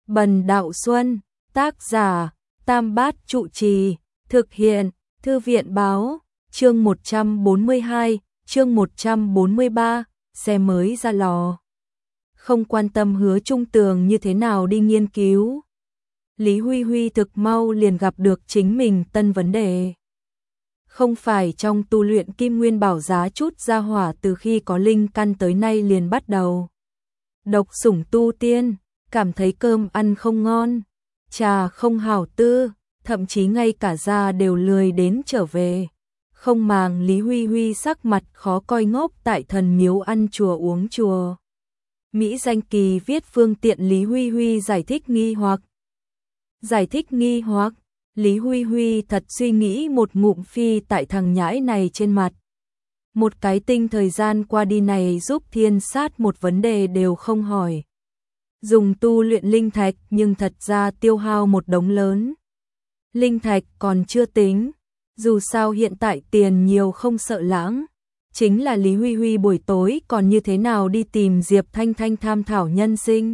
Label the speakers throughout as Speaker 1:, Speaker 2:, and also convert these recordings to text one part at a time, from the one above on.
Speaker 1: Bần Đạo Xuân, tác giả, Tam Bát Trụ Trì, thực hiện, Thư viện báo, chương 142, chương 143, xe mới ra lò. Không quan tâm Hứa Trung Tường như thế nào đi nghiên cứu. Lý Huy Huy thực mau liền gặp được chính mình tân vấn đề. Không phải trong tu luyện Kim Nguyên Bảo Giá chút ra hỏa từ khi có linh căn tới nay liền bắt đầu độc sủng tu tiên, cảm thấy cơm ăn không ngon, trà không hảo tư, thậm chí ngay cả da đều lười đến trở về. Không màng Lý Huy Huy sắc mặt khó coi ngốc tại thần miếu ăn chùa uống chùa. Mỹ Danh Kỳ viết phương tiện Lý Huy Huy giải thích nghi hoặc. Lý Huy Huy thật suy nghĩ một ngụm phi tại thằng nhãi này trên mặt. Một cái tinh thời gian qua đi này giúp thiên sát một vấn đề đều không hỏi. Dùng tu luyện linh thạch nhưng thật ra tiêu hao một đống lớn. Linh thạch còn chưa tính, dù sao hiện tại tiền nhiều không sợ lãng. Chính là Lý Huy Huy buổi tối còn như thế nào đi tìm Diệp Thanh Thanh tham thảo nhân sinh.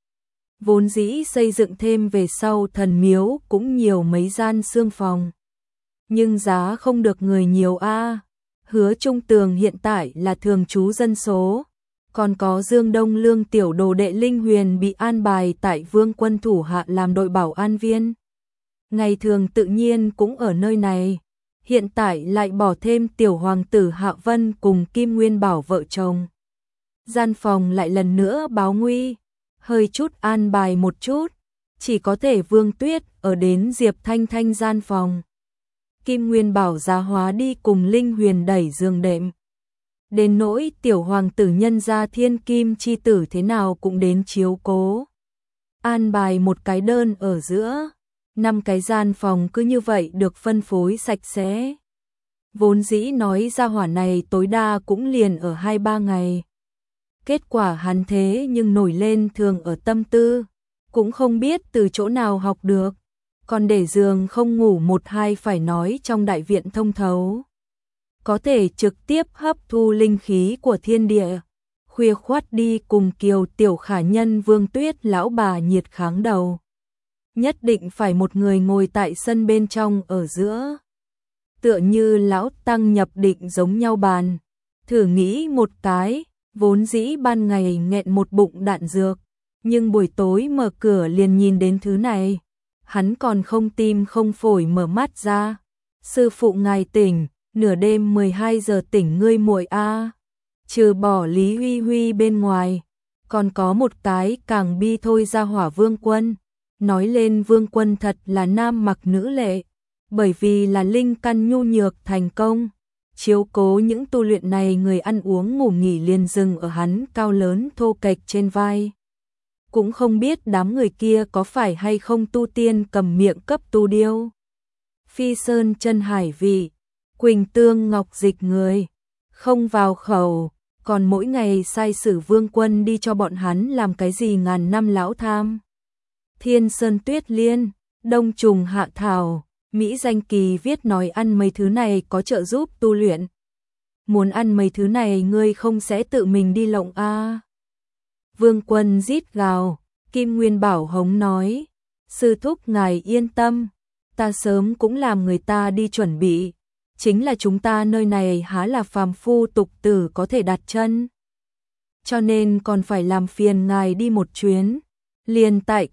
Speaker 1: Vốn dĩ xây dựng thêm về sau thần miếu cũng nhiều mấy gian xương phòng. Nhưng giá không được người nhiều a. Hứa Trung Tường hiện tại là thường trú dân số. Còn có Dương Đông Lương tiểu đồ đệ Linh Huyền bị an bài tại Vương Quân thủ hạ làm đội bảo an viên. Ngày thường tự nhiên cũng ở nơi này. Hiện tại lại bỏ thêm tiểu hoàng tử Hạ Vân cùng Kim Nguyên Bảo vợ chồng. Gian phòng lại lần nữa báo nguy. Hơi chút an bài một chút. Chỉ có thể Vương Tuyết ở đến Diệp Thanh Thanh gian phòng. Kim Nguyên Bảo giá hóa đi cùng Linh Huyền đẩy giường đệm. Đến nỗi tiểu hoàng tử nhân gia thiên kim chi tử thế nào cũng đến chiếu cố. An bài một cái đơn ở giữa. 5 cái gian phòng cứ như vậy được phân phối sạch sẽ. Vốn dĩ nói ra hỏa này tối đa cũng liền ở 2-3 ngày. Kết quả hắn thế nhưng nổi lên thường ở tâm tư. Cũng không biết từ chỗ nào học được. Còn để giường không ngủ 1-2 phải nói trong đại viện thông thấu. Có thể trực tiếp hấp thu linh khí của thiên địa. Khuya khoắt đi cùng Kiều tiểu khả nhân Vương Tuyết lão bà nhiệt kháng đầu. Nhất định phải một người ngồi tại sân bên trong ở giữa. Tựa như lão tăng nhập định giống nhau bàn. Thử nghĩ một cái, vốn dĩ ban ngày nghẹn một bụng đạn dược. Nhưng buổi tối mở cửa liền nhìn đến thứ này. Hắn còn không tim không phổi mở mắt ra. Sư phụ ngài tỉnh, nửa đêm 12 giờ tỉnh ngươi muội a. Trừ bỏ Lý Huy Huy bên ngoài, còn có một cái càng bi thôi ra hỏa Vương Quân. Nói lên Vương Quân thật là nam mặc nữ lệ, bởi vì là linh căn nhu nhược thành công. Chiếu cố những tu luyện này người ăn uống ngủ nghỉ liền dừng ở hắn cao lớn thô kệch trên vai. Cũng không biết đám người kia có phải hay không tu tiên cầm miệng cấp tu điêu. Phi sơn chân hải vị, quỳnh tương ngọc dịch người, không vào khẩu, còn mỗi ngày sai sử Vương Quân đi cho bọn hắn làm cái gì ngàn năm lão tham. Thiên sơn tuyết liên, đông trùng hạ thảo, Mỹ Danh Kỳ viết nói ăn mấy thứ này có trợ giúp tu luyện. Muốn ăn mấy thứ này ngươi không sẽ tự mình đi lộng a. Vương Quân rít gào, Kim Nguyên Bảo hống nói, sư thúc ngài yên tâm, ta sớm cũng làm người ta đi chuẩn bị, chính là chúng ta nơi này há là phàm phu tục tử có thể đặt chân. Cho nên còn phải làm phiền ngài đi một chuyến, liền tại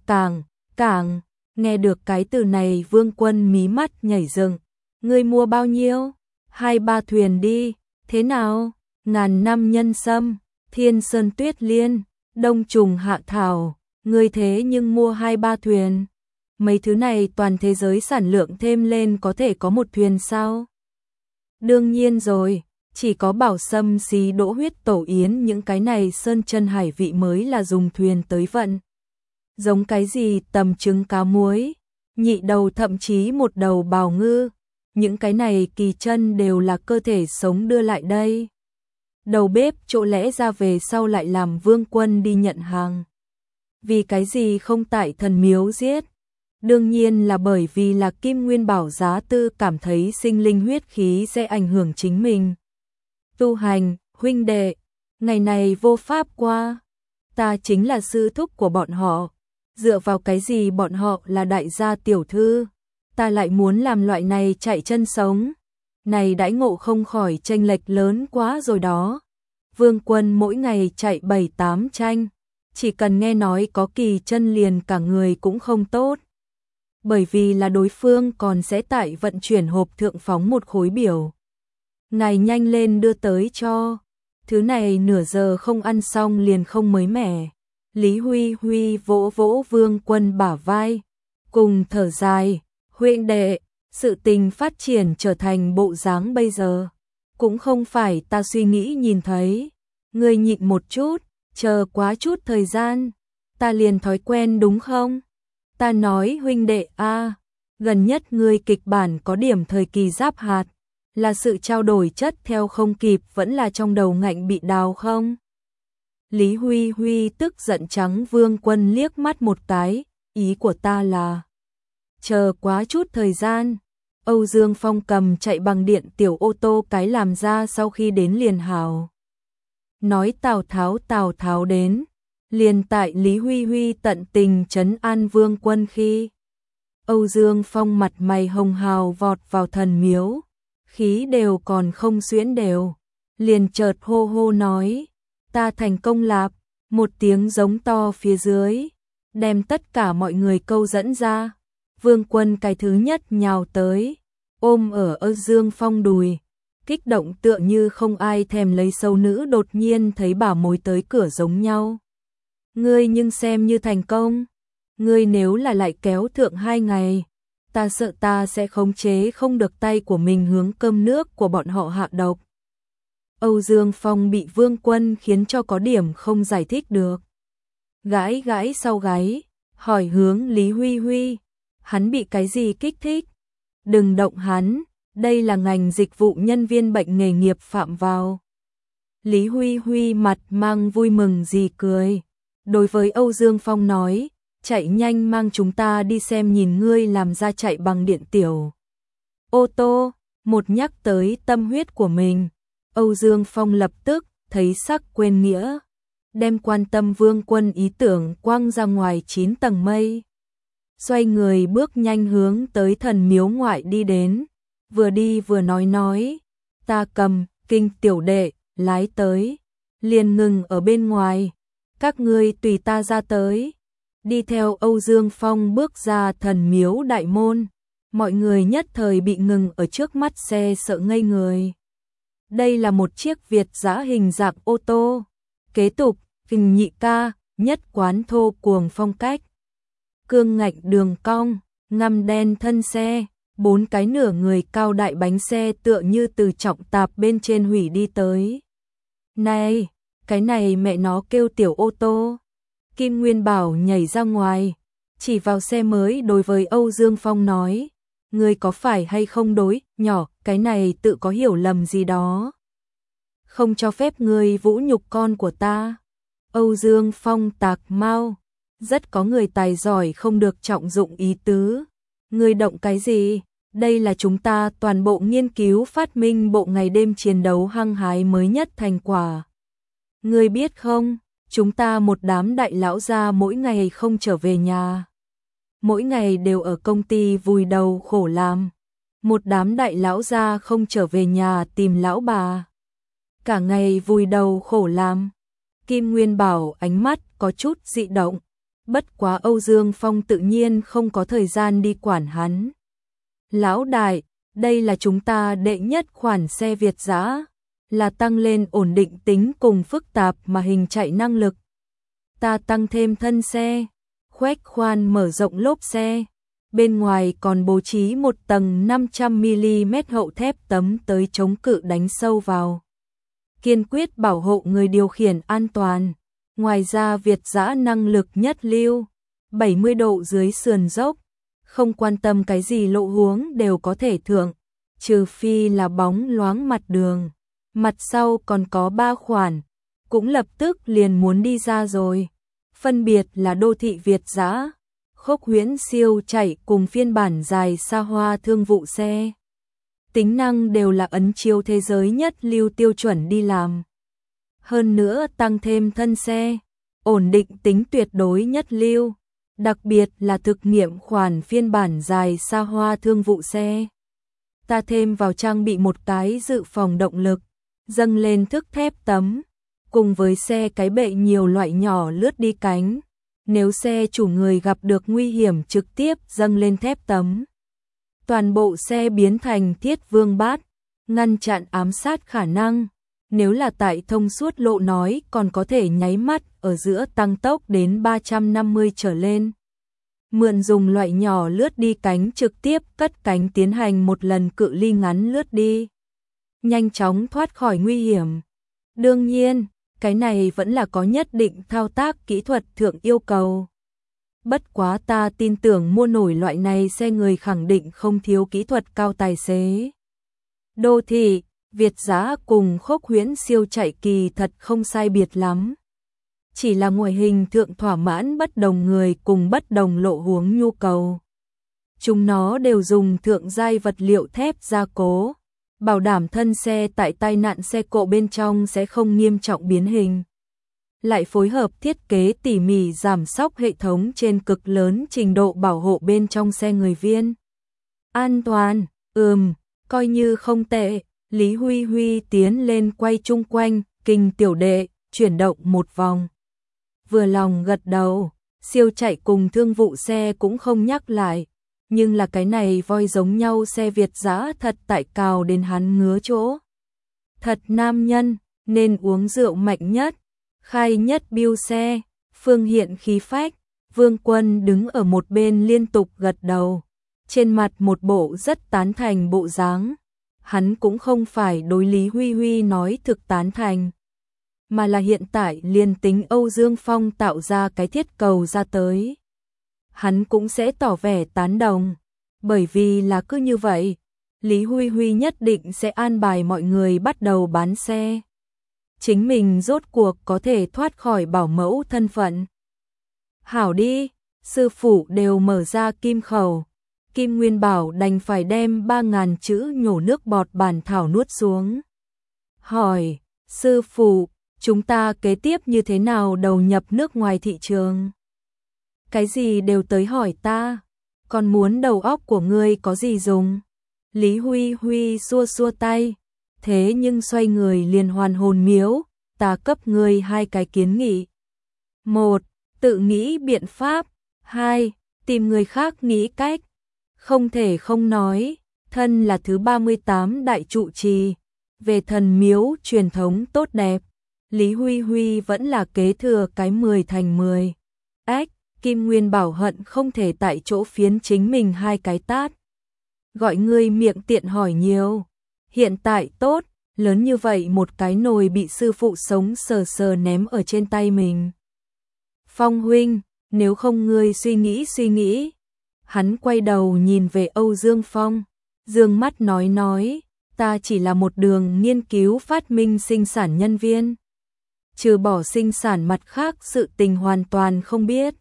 Speaker 1: cảng, nghe được cái từ này Vương Quân mí mắt nhảy dựng, ngươi mua bao nhiêu? 2-3 thuyền đi, thế nào? Ngàn năm nhân sâm, thiên sơn tuyết liên, đông trùng hạ thảo, ngươi thế nhưng mua 2-3 thuyền. Mấy thứ này toàn thế giới sản lượng thêm lên có thể có một thuyền sao? Đương nhiên rồi, chỉ có bảo sâm xí đỗ huyết tổ yến những cái này sơn chân hải vị mới là dùng thuyền tới vận. Giống cái gì tầm trứng cá muối, nhị đầu thậm chí một đầu bào ngư, những cái này kỳ chân đều là cơ thể sống đưa lại đây. Đầu bếp chỗ lẽ ra về sau lại làm Vương Quân đi nhận hàng. Vì cái gì không tại thần miếu giết? Đương nhiên là bởi vì là Kim Nguyên Bảo giá tư cảm thấy sinh linh huyết khí sẽ ảnh hưởng chính mình. Tu hành, huynh đệ, ngày này vô pháp qua. Ta chính là sư thúc của bọn họ. Dựa vào cái gì bọn họ là đại gia tiểu thư, ta lại muốn làm loại này chạy chân sống. Này đãi ngộ không khỏi chênh lệch lớn quá rồi đó. Vương Quân mỗi ngày chạy 7-8 tranh, chỉ cần nghe nói có kỳ chân liền cả người cũng không tốt. Bởi vì là đối phương còn sẽ tại vận chuyển hộp thượng phóng một khối biểu. Ngài nhanh lên đưa tới cho. Thứ này nửa giờ không ăn xong liền không mới mẻ. Lý Huy Huy vỗ vỗ Vương Quân bả vai, cùng thở dài, huynh đệ, sự tình phát triển trở thành bộ dáng bây giờ. Cũng không phải ta suy nghĩ nhìn thấy. Ngươi nhịn một chút, chờ quá chút thời gian, ta liền thói quen đúng không? Ta nói huynh đệ a, gần nhất ngươi kịch bản có điểm thời kỳ giáp hạt, là sự trao đổi chất theo không kịp vẫn là trong đầu ngạnh bị đào không? Lý Huy Huy tức giận trắng Vương Quân liếc mắt một cái, ý của ta là chờ quá chút thời gian. Âu Dương Phong cầm chạy bằng điện tiểu ô tô cái làm ra sau khi đến liền hào. Nói Tào Tháo đến, liền tại Lý Huy Huy tận tình trấn an Vương Quân khi Âu Dương Phong mặt mày hồng hào vọt vào thần miếu, khí đều còn không xuyễn đều, liền chợt hô hô nói, ta thành công lạp, một tiếng giống to phía dưới, đem tất cả mọi người câu dẫn ra. Vương Quân cái thứ nhất nhào tới, ôm ở Âu Dương Phong đùi, kích động tựa như không ai thèm lấy sâu nữ đột nhiên thấy bảo mối tới cửa giống nhau. Ngươi nhưng xem như thành công, ngươi nếu là lại kéo thượng 2 ngày, ta sợ ta sẽ khống chế không được tay của mình hướng cơm nước của bọn họ hạ độc. Âu Dương Phong bị Vương Quân khiến cho có điểm không giải thích được. Gãi gãi sau gáy, hỏi hướng Lý Huy Huy, hắn bị cái gì kích thích? Đừng động hắn, đây là ngành dịch vụ nhân viên bệnh nghề nghiệp phạm vào. Lý Huy Huy mặt mang vui mừng gì cười. Đối với Âu Dương Phong nói, chạy nhanh mang chúng ta đi xem nhìn ngươi làm ra chạy bằng điện tiểu ô tô. Một nhắc tới tâm huyết của mình, Âu Dương Phong lập tức thấy sắc quên nghĩa, đem quan tâm Vương Quân ý tưởng quăng ra ngoài 9 tầng mây. Xoay người bước nhanh hướng tới thần miếu ngoại đi đến, vừa đi vừa nói, ta cầm kinh tiểu đệ, lái tới, liền ngừng ở bên ngoài, các ngươi tùy ta ra tới. Đi theo Âu Dương Phong bước ra thần miếu đại môn, mọi người nhất thời bị ngừng ở trước mắt xe sợ ngây người. Đây là một chiếc Việt dã hình dạng ô tô, kế tục, Kình nhị ca, nhất quán thô cuồng phong cách. Cương ngạnh đường cong, ngăm đen thân xe, 4 cái nửa người cao đại bánh xe tựa như từ trọng tạp bên trên hủy đi tới. Này, cái này mẹ nó kêu tiểu ô tô. Kim Nguyên Bảo nhảy ra ngoài, chỉ vào xe mới đối với Âu Dương Phong nói, ngươi có phải hay không đối, nhỏ, cái này tự có hiểu lầm gì đó. Không cho phép ngươi vũ nhục con của ta. Âu Dương Phong tạc mau, rất có người tài giỏi không được trọng dụng ý tứ. Ngươi động cái gì? Đây là chúng ta toàn bộ nghiên cứu phát minh bộ ngày đêm chiến đấu hăng hái mới nhất thành quả. Ngươi biết không, chúng ta một đám đại lão gia mỗi ngày không trở về nhà. Mỗi ngày đều ở công ty vùi đầu khổ làm. Một đám đại lão gia không trở về nhà tìm lão bà. Cả ngày vùi đầu khổ làm. Kim Nguyên Bảo ánh mắt có chút dị động. Bất quá Âu Dương Phong tự nhiên không có thời gian đi quản hắn. Lão đại, đây là chúng ta đệ nhất khoản xe Việt dã, là tăng lên ổn định tính cùng phức tạp mà hình chạy năng lực. Ta tăng thêm thân xe, khoét khoan mở rộng lốp xe, bên ngoài còn bố trí một tầng 500mm hậu thép tấm tới chống cự đánh sâu vào. Kiên quyết bảo hộ người điều khiển an toàn. Ngoài ra Việt dã năng lực nhất lưu, 70 độ dưới sườn dốc, không quan tâm cái gì lộ huống đều có thể thượng, trừ phi là bóng loáng mặt đường. Mặt sau còn có 3 khoản, cũng lập tức liền muốn đi ra rồi. Phân biệt là đô thị Việt dã, khốc huyễn siêu chạy cùng phiên bản dài xa hoa thương vụ xe. Tính năng đều là ấn chiếu thế giới nhất lưu tiêu chuẩn đi làm. Hơn nữa tăng thêm thân xe, ổn định tính tuyệt đối nhất lưu. đặc biệt là thực nghiệm khoản phiên bản dài xa hoa thương vụ xe. Ta thêm vào trang bị một cái dự phòng động lực, dâng lên thước thép tấm, cùng với xe cái bệ nhiều loại nhỏ lướt đi cánh. Nếu xe chủ người gặp được nguy hiểm trực tiếp dâng lên thép tấm. Toàn bộ xe biến thành thiết vương bát, ngăn chặn ám sát khả năng. Nếu là tại thông suốt lộ nói còn có thể nháy mắt ở giữa tăng tốc đến 350 trở lên. Mượn dùng loại nhỏ lướt đi cánh trực tiếp cất cánh tiến hành một lần cự ly ngắn lướt đi. Nhanh chóng thoát khỏi nguy hiểm. Đương nhiên, cái này vẫn là có nhất định thao tác kỹ thuật thượng yêu cầu. Bất quá ta tin tưởng mua nổi loại này xe người khẳng định không thiếu kỹ thuật cao tài xế. Đô thị, Việt Dã cùng Khốc Huyễn siêu chạy kỳ thật không sai biệt lắm. Chỉ là ngoại hình thượng thỏa mãn bất đồng người cùng bất đồng lộ huống nhu cầu. Chúng nó đều dùng thượng giai vật liệu thép gia cố, bảo đảm thân xe tại tai nạn xe cộ bên trong sẽ không nghiêm trọng biến hình. Lại phối hợp thiết kế tỉ mỉ giảm xóc hệ thống trên cực lớn trình độ bảo hộ bên trong xe người viên. An toàn, coi như không tệ. Lý Huy Huy tiến lên quay chung quanh, Kinh tiểu đệ, chuyển động một vòng. Vừa lòng gật đầu, siêu chạy cùng thương vụ xe cũng không nhắc lại. Nhưng là cái này voi giống nhau xe Việt Dã thật tại cào đến hắn ngứa chỗ. Thật nam nhân, nên uống rượu mạnh nhất, khai nhất biêu xe, phương hiện khí phách. Vương Quân đứng ở một bên liên tục gật đầu, trên mặt một bộ rất tán thành bộ dáng. Hắn cũng không phải đối Lý Huy Huy nói thực tán thành, mà là hiện tại liền tính Âu Dương Phong tạo ra cái thiết cầu ra tới, hắn cũng sẽ tỏ vẻ tán đồng, bởi vì là cứ như vậy, Lý Huy Huy nhất định sẽ an bài mọi người bắt đầu bán xe. Chính mình rốt cuộc có thể thoát khỏi bảo mẫu thân phận. Hảo đi, sư phụ đều mở ra kim khẩu. Kim Nguyên Bảo đành phải đem 3.000 chữ nhổ nước bọt bản thảo nuốt xuống. Hỏi, sư phụ, chúng ta kế tiếp như thế nào đầu nhập nước ngoài thị trường? Cái gì đều tới hỏi ta, còn muốn đầu óc của ngươi có gì dùng? Lý Huy Huy xua xua tay, thế nhưng xoay người liền hoàn hồn miếu, ta cấp ngươi 2 cái kiến nghị. 1. Tự nghĩ biện pháp. 2. Tìm người khác nghĩ cách. Không thể không nói, thân là thứ 38 đại trụ trì, về thần miếu truyền thống tốt đẹp, Lý Huy Huy vẫn là kế thừa cái 10 thành 10. Kim Nguyên Bảo hận không thể tại chỗ phiến chính mình 2 cái tát. Gọi ngươi miệng tiện hỏi nhiều, hiện tại tốt, lớn như vậy một cái nồi bị sư phụ sống sờ sờ ném ở trên tay mình. Phong huynh, nếu không ngươi suy nghĩ. Hắn quay đầu nhìn về Âu Dương Phong, dương mắt nói, ta chỉ là một đường nghiên cứu phát minh sinh sản nhân viên. Trừ bỏ sinh sản mặt khác sự tình hoàn toàn không biết.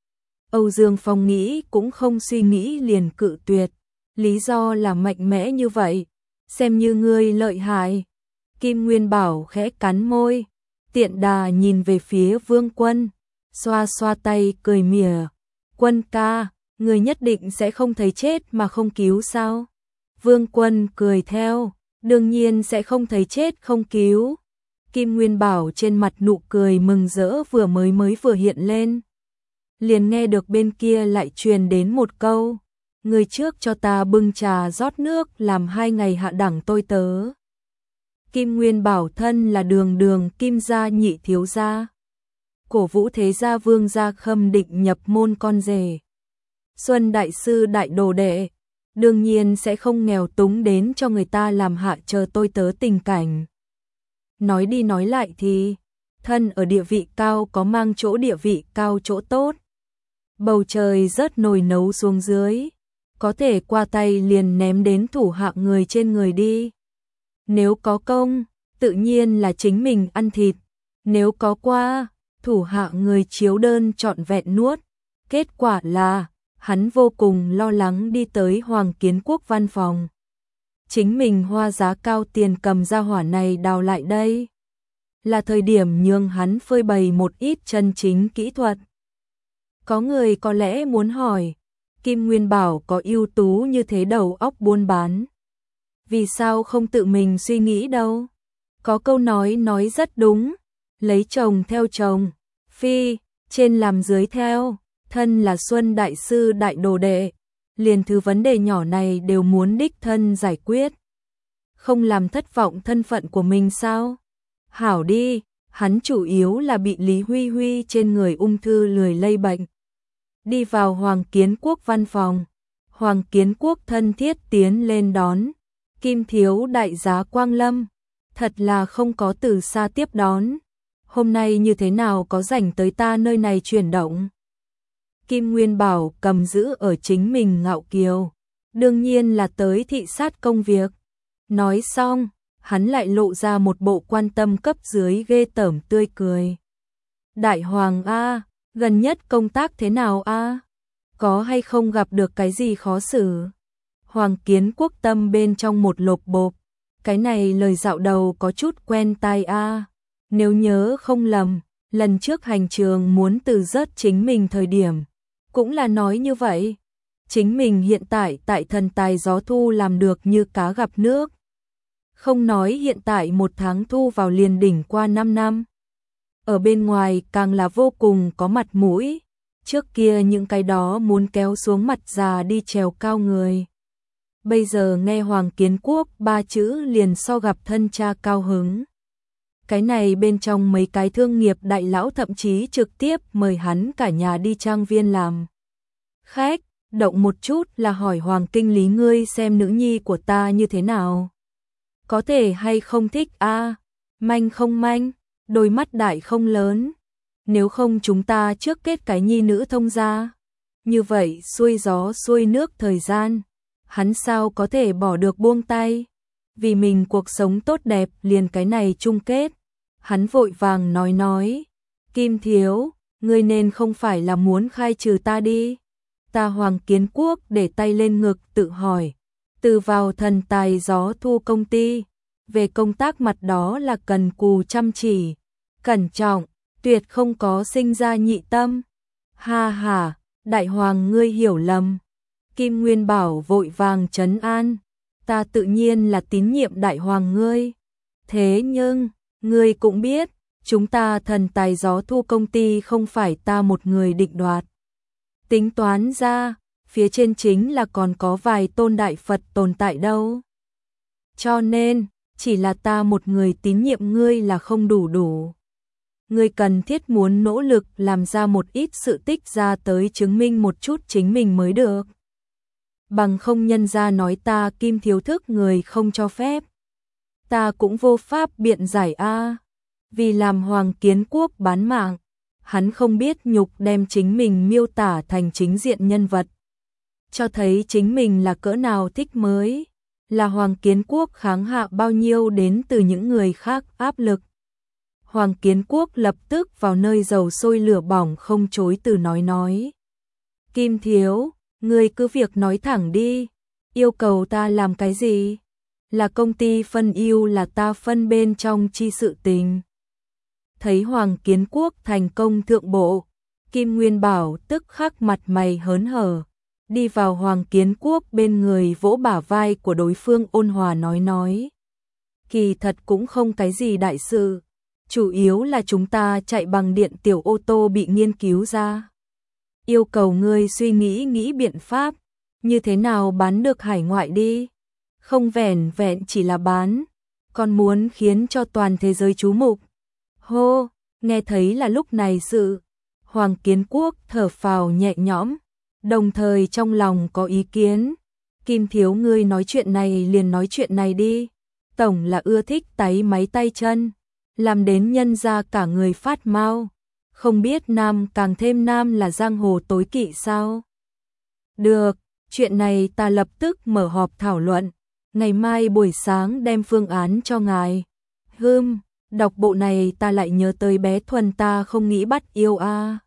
Speaker 1: Âu Dương Phong nghĩ cũng không suy nghĩ liền cự tuyệt, lý do là mạnh mẽ như vậy, xem như ngươi lợi hại. Kim Nguyên Bảo khẽ cắn môi, tiện đà nhìn về phía Vương Quân, xoa xoa tay cười mỉa, Quân ca, người nhất định sẽ không thấy chết mà không cứu sao? Vương Quân cười theo, đương nhiên sẽ không thấy chết không cứu. Kim Nguyên Bảo trên mặt nụ cười mừng rỡ vừa hiện lên. Liền nghe được bên kia lại truyền đến một câu, người trước cho ta bưng trà rót nước làm 2 ngày hạ đẳng tôi tớ. Kim Nguyên Bảo thân là đường Kim gia nhị thiếu gia. Cổ vũ thế gia Vương gia Khâm định nhập môn con rể. Xuân đại sư đại đồ đệ, đương nhiên sẽ không nghèo túng đến cho người ta làm hạ chờ tôi tớ tình cảnh. Nói đi nói lại thì, thân ở địa vị cao có mang chỗ địa vị cao chỗ tốt. Bầu trời rớt nồi nấu xuống dưới, có thể qua tay liền ném đến thủ hạ người trên người đi. Nếu có công, tự nhiên là chính mình ăn thịt. Nếu có qua, thủ hạ người chiếu đơn trọn vẹn nuốt. Kết quả là, hắn vô cùng lo lắng đi tới Hoàng Kiến Quốc văn phòng. Chính mình hoa giá cao tiền cầm ra hỏa này đào lại đây. Là thời điểm nhường hắn phơi bày một ít chân chính kỹ thuật. Có người có lẽ muốn hỏi, Kim Nguyên Bảo có ưu tú như thế đầu óc buôn bán. Vì sao không tự mình suy nghĩ đâu? Có câu nói rất đúng, lấy chồng theo chồng, phi, trên làm dưới theo, thân là Xuân Đại Sư Đại Đồ Đệ, liền thứ vấn đề nhỏ này đều muốn đích thân giải quyết. Không làm thất vọng thân phận của mình sao? Hảo đi, hắn chủ yếu là bị Lý Huy Huy trên người ung thư lười lây bệnh. Đi vào Hoàng Kiến Quốc văn phòng, Hoàng Kiến Quốc thân thiết tiến lên đón, Kim thiếu đại giá Quang Lâm, thật là không có từ xa tiếp đón. Hôm nay như thế nào có rảnh tới ta nơi này chuyển động? Kim Nguyên Bảo cầm giữ ở chính mình ngạo kiều, đương nhiên là tới thị sát công việc. Nói xong, hắn lại lộ ra một bộ quan tâm cấp dưới ghê tởm tươi cười. Đại Hoàng a, gần nhất công tác thế nào a? Có hay không gặp được cái gì khó xử? Hoàng Kiến Quốc tâm bên trong một lộp bộp, cái này lời dạo đầu có chút quen tai a. Nếu nhớ không lầm, lần trước hành trường muốn từ rớt chính mình thời điểm, cũng là nói như vậy. Chính mình hiện tại tại Thần Tài Gió Thu làm được như cá gặp nước. Không nói hiện tại 1 tháng thu vào liền đỉnh qua 5 năm. Ở bên ngoài càng là vô cùng có mặt mũi. Trước kia những cái đó muốn kéo xuống mặt già đi trèo cao người. Bây giờ nghe Hoàng Kiến Quốc 3 chữ liền so gặp thân cha cao hứng. Cái này bên trong mấy cái thương nghiệp đại lão thậm chí trực tiếp mời hắn cả nhà đi trang viên làm khách, động một chút là hỏi Hoàng kinh lý ngươi xem nữ nhi của ta như thế nào. Có thể hay không thích a? Manh không manh, đôi mắt đại không lớn. Nếu không chúng ta trước kết cái nhi nữ thông gia. Như vậy xuôi gió xuôi nước thời gian, hắn sao có thể bỏ được buông tay. Vì mình cuộc sống tốt đẹp liền cái này chung kết. Hắn vội vàng nói, Kim thiếu, ngươi nên không phải là muốn khai trừ ta đi. Ta Hoàng Kiến Quốc để tay lên ngực tự hỏi, từ vào Thần Tài Gió Thu công ty, về công tác mặt đó là cần cù chăm chỉ, cẩn trọng, tuyệt không có sinh ra nhị tâm. Ha ha, đại hoàng ngươi hiểu lầm. Kim Nguyên Bảo vội vàng trấn an, ta tự nhiên là tín nhiệm đại hoàng ngươi. Thế nhưng, ngươi cũng biết, chúng ta Thần Tài Gió Thu công ty không phải ta một người định đoạt. Tính toán ra, phía trên chính là còn có vài tôn đại Phật tồn tại đâu. Cho nên, chỉ là ta một người tín nhiệm ngươi là không đủ. Ngươi cần thiết muốn nỗ lực làm ra một ít sự tích ra tới chứng minh một chút chính mình mới được. Bằng không nhân ra nói ta Kim thiếu thức người không cho phép. Ta cũng vô pháp biện giải a. Vì làm Hoàng Kiến Quốc bán mạng, hắn không biết nhục đem chính mình miêu tả thành chính diện nhân vật. Cho thấy chính mình là cỡ nào thích mới, là Hoàng Kiến Quốc kháng hạ bao nhiêu đến từ những người khác áp lực. Hoàng Kiến Quốc lập tức vào nơi dầu sôi lửa bỏng không chối từ nói. Kim thiếu, ngươi cứ việc nói thẳng đi, yêu cầu ta làm cái gì? Là công ty phân ưu là ta phân bên trong chi sự tình. Thấy Hoàng Kiến Quốc thành công thượng bộ, Kim Nguyên Bảo tức khắc mặt mày hớn hở, đi vào Hoàng Kiến Quốc bên người vỗ bả vai của đối phương ôn hòa nói. Kỳ thật cũng không cái gì đại sự, chủ yếu là chúng ta chạy bằng điện tiểu ô tô bị nghiên cứu ra. Yêu cầu ngươi suy nghĩ biện pháp, như thế nào bán được hải ngoại đi. Không vẻn vẹn chỉ là bán, còn muốn khiến cho toàn thế giới chú mục. Hô, nghe thấy là lúc này sự, Hoàng Kiến Quốc thở phào nhẹ nhõm, đồng thời trong lòng có ý kiến. Kim thiếu ngươi nói chuyện này liền nói chuyện này đi, tổng là ưa thích táy máy tay chân, làm đến nhân ra cả người phát mau. Không biết nam càng thêm nam là giang hồ tối kỵ sao? Được, chuyện này ta lập tức mở họp thảo luận, ngày mai buổi sáng đem phương án cho ngài. Đọc bộ này ta lại nhớ tới bé Thuần ta không nghĩ bắt yêu a.